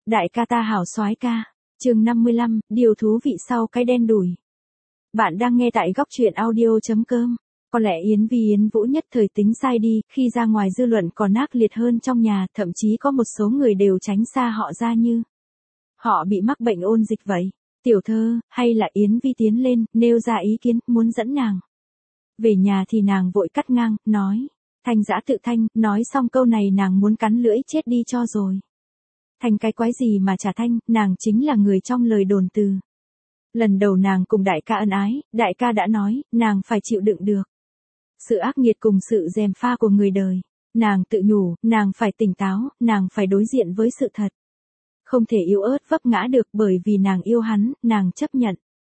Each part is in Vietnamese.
Đại ca ta hảo soái ca. Chương 55, điều thú vị sau cái đen đủi. Bạn đang nghe tại góc truyện audio.com. Có lẽ Yến Vũ nhất thời tính sai đi, khi ra ngoài dư luận còn ác liệt hơn trong nhà, thậm chí có một số người đều tránh xa họ ra như họ bị mắc bệnh ôn dịch vậy. Tiểu thơ, hay là Yến Vi tiến lên, nêu ra ý kiến, muốn dẫn nàng về nhà thì nàng vội cắt ngang, nói. Thanh giã tự thanh, nói xong câu này nàng muốn cắn lưỡi chết đi cho rồi. Thanh cái quái gì mà trả thanh, nàng chính là người trong lời đồn từ. Lần đầu nàng cùng đại ca ân ái, đại ca đã nói, nàng phải chịu đựng được sự ác nghiệt cùng sự gièm pha của người đời. Nàng tự nhủ, nàng phải tỉnh táo, nàng phải đối diện với sự thật. Không thể yếu ớt vấp ngã được bởi vì nàng yêu hắn, nàng chấp nhận.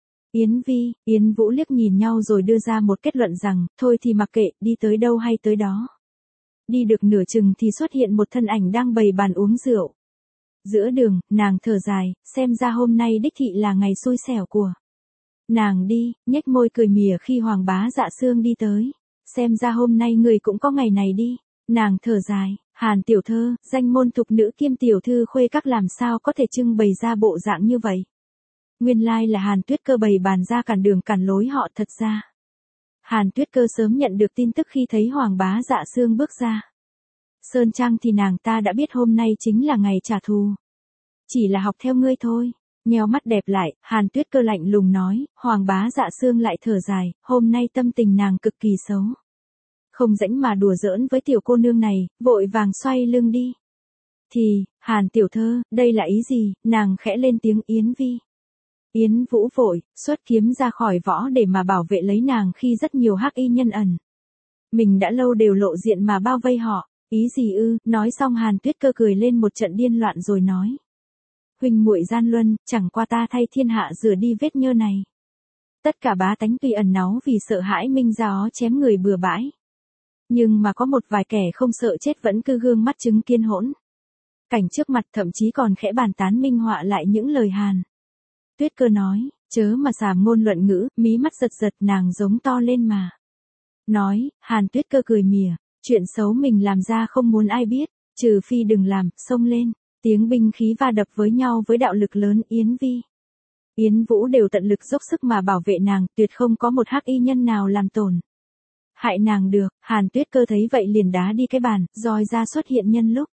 Yến Vũ liếc nhìn nhau rồi đưa ra một kết luận rằng, thôi thì mặc kệ, đi tới đâu hay tới đó. Đi được nửa chừng thì xuất hiện một thân ảnh đang bày bàn uống rượu. Giữa đường, nàng thở dài, xem ra hôm nay đích thị là ngày xui xẻo của nàng đi, nhếch môi cười mỉa khi Hoàng Bá Dạ Sương đi tới. Xem ra hôm nay người cũng có ngày này đi. Nàng thở dài, Hàn tiểu thơ, danh môn thục nữ kiêm tiểu thư khuê các làm sao có thể trưng bày ra bộ dạng như vậy. Nguyên lai là Hàn Tuyết Cơ bày bàn ra cản đường cản lối họ thật ra. Hàn Tuyết Cơ sớm nhận được tin tức khi thấy Hoàng Bá Dạ Sương bước ra Sơn Trang thì nàng ta đã biết hôm nay chính là ngày trả thù. Chỉ là học theo ngươi thôi. Nheo mắt đẹp lại, Hàn Tuyết Cơ lạnh lùng nói, Hoàng Bá Dạ Sương lại thở dài, hôm nay tâm tình nàng cực kỳ xấu. Không rảnh mà đùa giỡn với tiểu cô nương này, vội vàng xoay lưng đi. Thì, Hàn tiểu thơ, đây là ý gì, nàng khẽ lên tiếng Yến Vũ vội, xuất kiếm ra khỏi võ để mà bảo vệ lấy nàng khi rất nhiều hắc y nhân ẩn. Mình đã lâu đều lộ diện mà bao vây họ, ý gì ư, nói xong Hàn Tuyết Cơ cười lên một trận điên loạn rồi nói. Huynh muội gian luân, chẳng qua ta thay thiên hạ rửa đi vết nhơ này. Tất cả bá tánh tuy ẩn náu vì sợ hãi Minh Gia ó chém người bừa bãi. Nhưng mà có một vài kẻ không sợ chết vẫn cứ gương mắt chứng kiến hỗn cảnh trước mặt, thậm chí còn khẽ bàn tán minh họa lại những lời Hàn Tuyết Cơ nói, chớ mà xàm ngôn luận ngữ, mí mắt giật giật nàng giống to lên mà. Nói, Hàn Tuyết Cơ cười mỉa, chuyện xấu mình làm ra không muốn ai biết, trừ phi đừng làm, xông lên. Tiếng binh khí va đập với nhau với đạo lực lớn, Yến Vũ đều tận lực dốc sức mà bảo vệ nàng, tuyệt không có một hắc y nhân nào làm tổn hại nàng được. Hàn Tuyết Cơ thấy vậy liền đá đi cái bàn, roi ra xuất hiện nhân lúc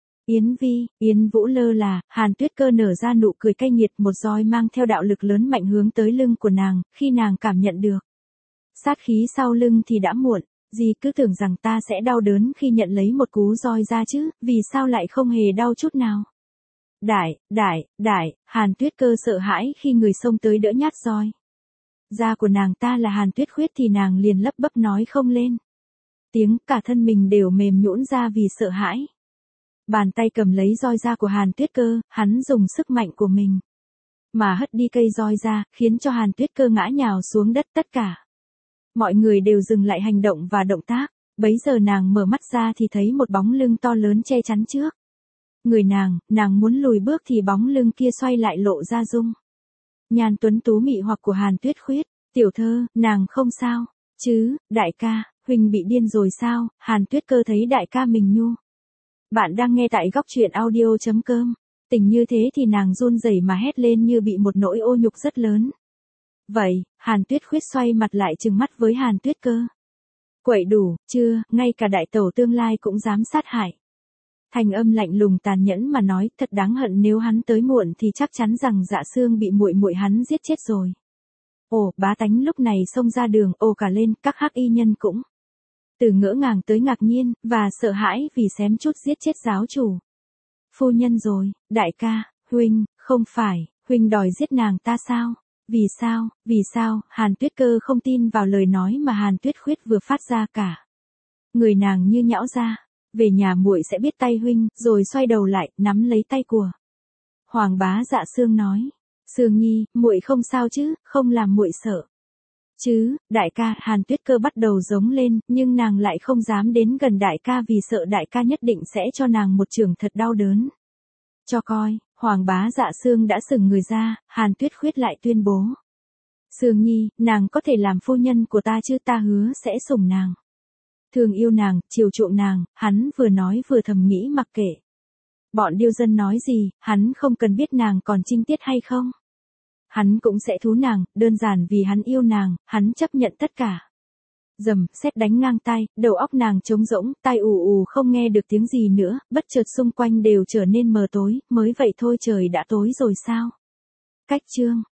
Yến Vũ lơ là, Hàn Tuyết Cơ nở ra nụ cười cay nghiệt, một roi mang theo đạo lực lớn mạnh hướng tới lưng của nàng, khi nàng cảm nhận được sát khí sau lưng thì đã muộn. Dì cứ tưởng rằng ta sẽ đau đớn khi nhận lấy một cú roi ra chứ, vì sao lại không hề đau chút nào. Hàn Tuyết Cơ sợ hãi khi người xông tới đỡ nhát roi. Da của nàng ta là Hàn Tuyết Khuyết thì nàng liền lấp bấp nói không lên tiếng, cả thân mình đều mềm nhũn ra vì sợ hãi. Bàn tay cầm lấy roi da của Hàn Tuyết Cơ, hắn dùng sức mạnh của mình mà hất đi cây roi ra, khiến cho Hàn Tuyết Cơ ngã nhào xuống đất. Tất cả mọi người đều dừng lại hành động và động tác. Bấy giờ nàng mở mắt ra thì thấy một bóng lưng to lớn che chắn trước người nàng muốn lùi bước thì bóng lưng kia xoay lại lộ ra dung nhan tuấn tú mị hoặc của Hàn Tuyết Khuyết. Tiểu thơ, nàng không sao chứ, đại ca, huynh bị điên rồi sao? Hàn Tuyết Cơ thấy đại ca mình nhu. Bạn đang nghe tại góc truyện audio.com. Tình như thế thì nàng run rẩy mà hét lên như bị một nỗi ô nhục rất lớn. Vậy, Hàn Tuyết Khuyết xoay mặt lại trừng mắt với Hàn Tuyết Cơ. Quậy đủ, chưa, ngay cả đại tẩu tương lai cũng dám sát hại. Thanh âm lạnh lùng tàn nhẫn mà nói, thật đáng hận, nếu hắn tới muộn thì chắc chắn rằng Dạ Sương bị muội muội hắn giết chết rồi. Ồ, bá tánh lúc này xông ra đường, ồ cả lên, các hắc y nhân cũng từ ngỡ ngàng tới ngạc nhiên, và sợ hãi vì xém chút giết chết giáo chủ. Phu nhân rồi, đại ca, huynh, không phải, huynh đòi giết nàng ta sao? Vì sao, Hàn Tuyết Cơ không tin vào lời nói mà Hàn Tuyết Khuyết vừa phát ra cả. Người nàng như nhão ra, về nhà muội sẽ biết tay huynh, rồi xoay đầu lại, nắm lấy tay của Hoàng Bá Dạ Sương nói, Sương Nhi, muội không sao chứ, không làm muội sợ chứ, đại ca. Hàn Tuyết Cơ bắt đầu giống lên, nhưng nàng lại không dám đến gần đại ca vì sợ đại ca nhất định sẽ cho nàng một chưởng thật đau đớn. Cho coi, Hoàng Bá Dạ Sương đã sừng người ra, Hàn Tuyết Khuyết lại tuyên bố. Sương Nhi, nàng có thể làm phu nhân của ta chứ, ta hứa sẽ sủng nàng, thương yêu nàng, chiều chuộng nàng. Hắn vừa nói vừa thầm nghĩ mặc kệ Bọn điêu dân nói gì, hắn không cần biết nàng còn trinh tiết hay không. Hắn cũng sẽ thú nàng, đơn giản vì hắn yêu nàng, hắn chấp nhận tất cả. Rầm, sét đánh ngang tai, đầu óc nàng trống rỗng, tai ù ù không nghe được tiếng gì nữa, bất chợt xung quanh đều trở nên mờ tối, mới vậy thôi trời đã tối rồi sao? Cách chương